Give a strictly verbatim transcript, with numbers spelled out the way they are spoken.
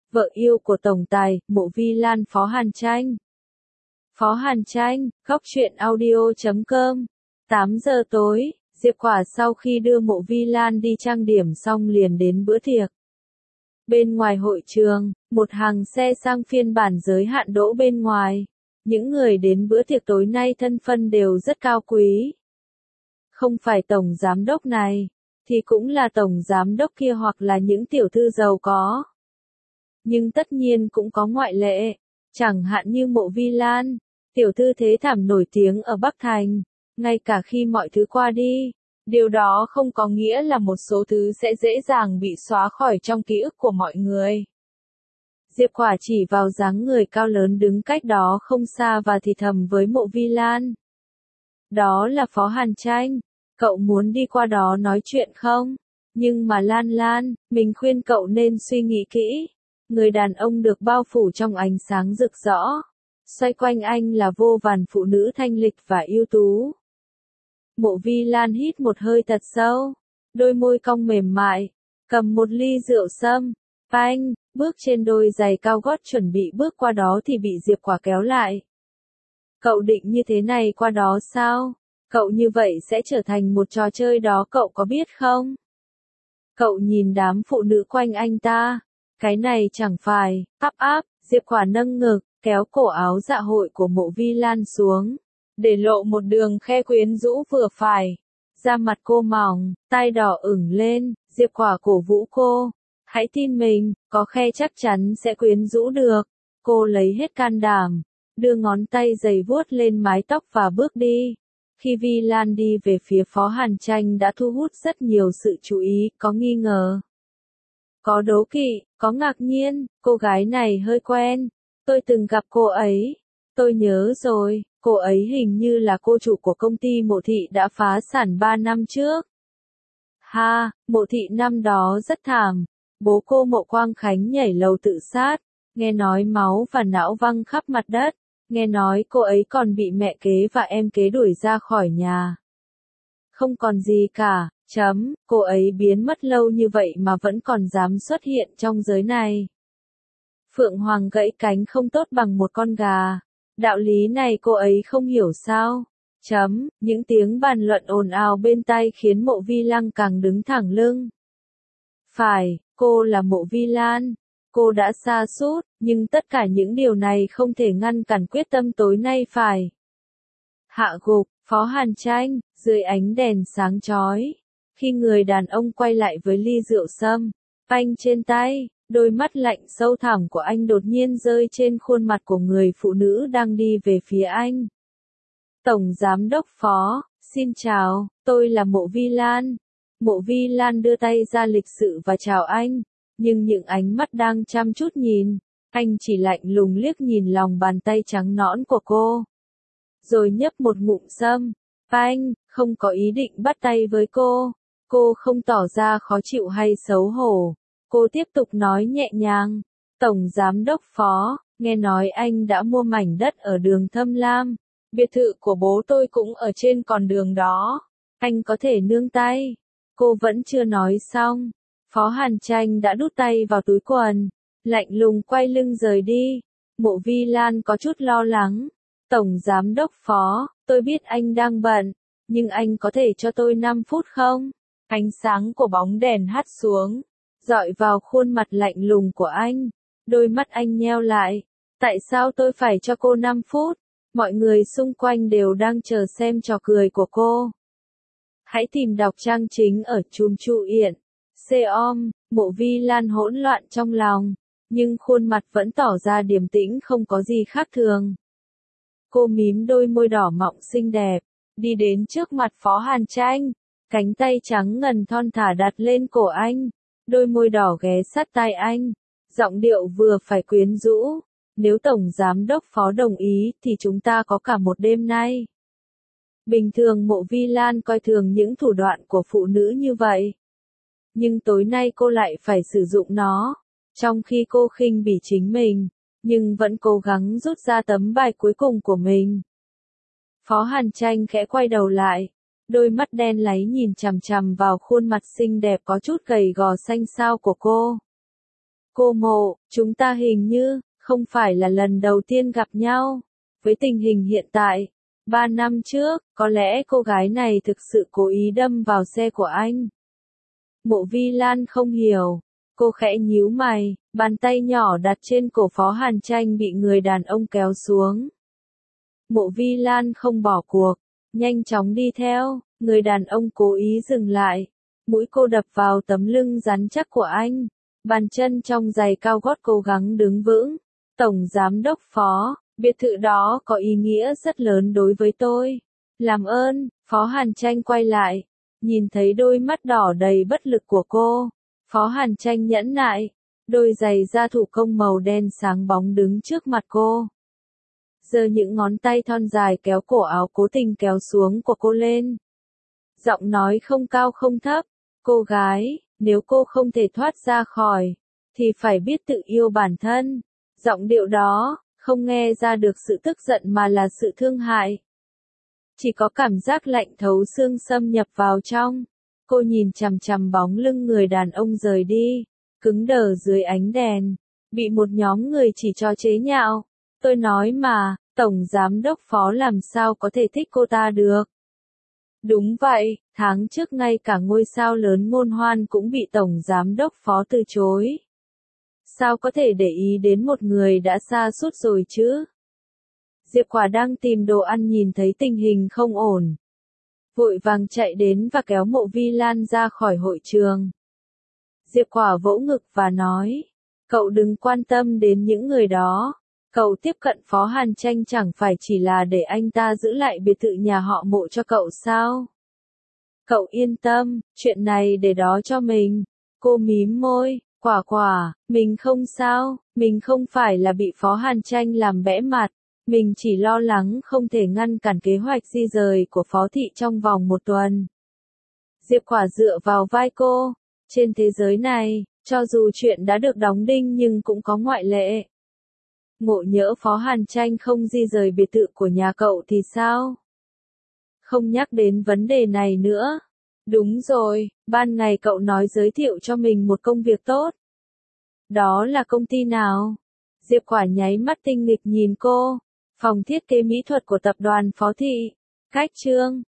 vợ yêu của tổng tài, Mộ Vi Lan Phó Hàn Tranh. Phó Hàn Tranh, góc truyện audio chấm com. tám giờ tối, Diệp Quả sau khi đưa Mộ Vi Lan đi trang điểm xong liền đến bữa tiệc. Bên ngoài hội trường, một hàng xe sang phiên bản giới hạn đỗ bên ngoài. Những người đến bữa tiệc tối nay thân phận đều rất cao quý. Không phải tổng giám đốc này, thì cũng là tổng giám đốc kia hoặc là những tiểu thư giàu có. Nhưng tất nhiên cũng có ngoại lệ, chẳng hạn như Mộ Vi Lan, tiểu thư thế thảm nổi tiếng ở Bắc Thành, ngay cả khi mọi thứ qua đi, điều đó không có nghĩa là một số thứ sẽ dễ dàng bị xóa khỏi trong ký ức của mọi người. Diệp Quả chỉ vào dáng người cao lớn đứng cách đó không xa và thì thầm với Mộ Vi Lan. Đó là Phó Hàn Tranh, cậu muốn đi qua đó nói chuyện không? Nhưng mà Lan Lan, mình khuyên cậu nên suy nghĩ kỹ. Người đàn ông được bao phủ trong ánh sáng rực rỡ. Xoay quanh anh là vô vàn phụ nữ thanh lịch và ưu tú. Mộ Vi Lan hít một hơi thật sâu, đôi môi cong mềm mại, cầm một ly rượu sâm, banh, bước trên đôi giày cao gót chuẩn bị bước qua đó thì bị Diệp Quả kéo lại. Cậu định như thế này qua đó sao? Cậu như vậy sẽ trở thành một trò chơi đó cậu có biết không? Cậu nhìn đám phụ nữ quanh anh ta. Cái này chẳng phải, áp áp, Diệp Quả nâng ngực, kéo cổ áo dạ hội của Mộ Vi Lan xuống, để lộ một đường khe quyến rũ vừa phải. Da mặt cô mỏng, tai đỏ ửng lên, Diệp Quả cổ vũ cô. Hãy tin mình, có khe chắc chắn sẽ quyến rũ được. Cô lấy hết can đảm, đưa ngón tay dày vuốt lên mái tóc và bước đi. Khi Vi Lan đi về phía Phó Hàn Tranh đã thu hút rất nhiều sự chú ý, có nghi ngờ, có đố kỵ, có ngạc nhiên, cô gái này hơi quen, tôi từng gặp cô ấy, tôi nhớ rồi, cô ấy hình như là cô chủ của công ty Mộ Thị đã phá sản ba năm trước. Ha, Mộ Thị năm đó rất thảm, bố cô Mộ Quang Khánh nhảy lầu tự sát, nghe nói máu và não văng khắp mặt đất, nghe nói cô ấy còn bị mẹ kế và em kế đuổi ra khỏi nhà. Không còn gì cả. Chấm, cô ấy biến mất lâu như vậy mà vẫn còn dám xuất hiện trong giới này. Phượng Hoàng gãy cánh không tốt bằng một con gà. Đạo lý này cô ấy không hiểu sao? Chấm, những tiếng bàn luận ồn ào bên tai khiến Mộ Vi Lan càng đứng thẳng lưng. Phải, cô là Mộ Vi Lan. Cô đã sa sút, nhưng tất cả những điều này không thể ngăn cản quyết tâm tối nay phải hạ gục Phó Hàn Tranh, dưới ánh đèn sáng chói. Khi người đàn ông quay lại với ly rượu sâm, banh trên tay, đôi mắt lạnh sâu thẳm của anh đột nhiên rơi trên khuôn mặt của người phụ nữ đang đi về phía anh. Tổng Giám đốc Phó, xin chào, tôi là Mộ Vi Lan. Mộ Vi Lan đưa tay ra lịch sự và chào anh, nhưng những ánh mắt đang chăm chút nhìn, anh chỉ lạnh lùng liếc nhìn lòng bàn tay trắng nõn của cô. Rồi nhấp một ngụm sâm, banh, không có ý định bắt tay với cô. Cô không tỏ ra khó chịu hay xấu hổ. Cô tiếp tục nói nhẹ nhàng. Tổng Giám đốc Phó, nghe nói anh đã mua mảnh đất ở đường Thâm Lam. Biệt thự của bố tôi cũng ở trên con đường đó. Anh có thể nương tay. Cô vẫn chưa nói xong. Phó Hàn Tranh đã đút tay vào túi quần. Lạnh lùng quay lưng rời đi. Mộ Vi Lan có chút lo lắng. Tổng Giám đốc Phó, tôi biết anh đang bận. Nhưng anh có thể cho tôi năm phút không? Ánh sáng của bóng đèn hắt xuống, dọi vào khuôn mặt lạnh lùng của anh. Đôi mắt anh nheo lại. Tại sao tôi phải cho cô năm phút? Mọi người xung quanh đều đang chờ xem trò cười của cô. Hãy tìm đọc trang chính ở chùm Chu Yện. Seom, Mộ Vi Lan hỗn loạn trong lòng, nhưng khuôn mặt vẫn tỏ ra điềm tĩnh không có gì khác thường. Cô mím đôi môi đỏ mọng xinh đẹp, đi đến trước mặt Phó Hàn Tranh. Cánh tay trắng ngần thon thả đặt lên cổ anh, đôi môi đỏ ghé sát tai anh, giọng điệu vừa phải quyến rũ. Nếu Tổng Giám đốc Phó đồng ý thì chúng ta có cả một đêm nay. Bình thường Mộ Vi Lan coi thường những thủ đoạn của phụ nữ như vậy. Nhưng tối nay cô lại phải sử dụng nó, trong khi cô khinh bỉ chính mình, nhưng vẫn cố gắng rút ra tấm bài cuối cùng của mình. Phó Hàn Tranh khẽ quay đầu lại. Đôi mắt đen láy nhìn chằm chằm vào khuôn mặt xinh đẹp có chút gầy gò xanh xao của cô. Cô Mộ, chúng ta hình như, không phải là lần đầu tiên gặp nhau. Với tình hình hiện tại, ba năm trước, có lẽ cô gái này thực sự cố ý đâm vào xe của anh. Mộ Vi Lan không hiểu. Cô khẽ nhíu mày, bàn tay nhỏ đặt trên cổ Phó Hàn Tranh bị người đàn ông kéo xuống. Mộ Vi Lan không bỏ cuộc, nhanh chóng đi theo, người đàn ông cố ý dừng lại. Mũi cô đập vào tấm lưng rắn chắc của anh, bàn chân trong giày cao gót cố gắng đứng vững. Tổng Giám đốc Phó, biệt thự đó có ý nghĩa rất lớn đối với tôi. Làm ơn, Phó Hàn Tranh quay lại, nhìn thấy đôi mắt đỏ đầy bất lực của cô. Phó Hàn Tranh nhẫn nại, đôi giày da thủ công màu đen sáng bóng đứng trước mặt cô. Giơ những ngón tay thon dài kéo cổ áo cố tình kéo xuống của cô lên. Giọng nói không cao không thấp, cô gái, nếu cô không thể thoát ra khỏi, thì phải biết tự yêu bản thân. Giọng điệu đó, không nghe ra được sự tức giận mà là sự thương hại. Chỉ có cảm giác lạnh thấu xương xâm nhập vào trong. Cô nhìn chằm chằm bóng lưng người đàn ông rời đi, cứng đờ dưới ánh đèn, bị một nhóm người chỉ trò chế nhạo. Tôi nói mà, Tổng Giám đốc Phó làm sao có thể thích cô ta được. Đúng vậy, tháng trước ngay cả ngôi sao lớn Ngôn Hoan cũng bị Tổng Giám đốc Phó từ chối. Sao có thể để ý đến một người đã sa sút rồi chứ? Diệp Quả đang tìm đồ ăn nhìn thấy tình hình không ổn. Vội vàng chạy đến và kéo Mộ Vi Lan ra khỏi hội trường. Diệp Quả vỗ ngực và nói, cậu đừng quan tâm đến những người đó. Cậu tiếp cận Phó Hàn Tranh chẳng phải chỉ là để anh ta giữ lại biệt thự nhà họ Mộ cho cậu sao? Cậu yên tâm, chuyện này để đó cho mình. Cô mím môi, Quả Quả, mình không sao, mình không phải là bị Phó Hàn Tranh làm bẽ mặt. Mình chỉ lo lắng không thể ngăn cản kế hoạch di rời của Phó Thị trong vòng một tuần. Diệp Quả dựa vào vai cô. Trên thế giới này, cho dù chuyện đã được đóng đinh nhưng cũng có ngoại lệ. Ngộ nhỡ Phó Hàn Tranh không di rời biệt thự của nhà cậu thì sao? Không nhắc đến vấn đề này nữa. Đúng rồi, ban ngày cậu nói giới thiệu cho mình một công việc tốt. Đó là công ty nào? Diệp Quả nháy mắt tinh nghịch nhìn cô. Phòng thiết kế mỹ thuật của tập đoàn Phó Thị. Cách chương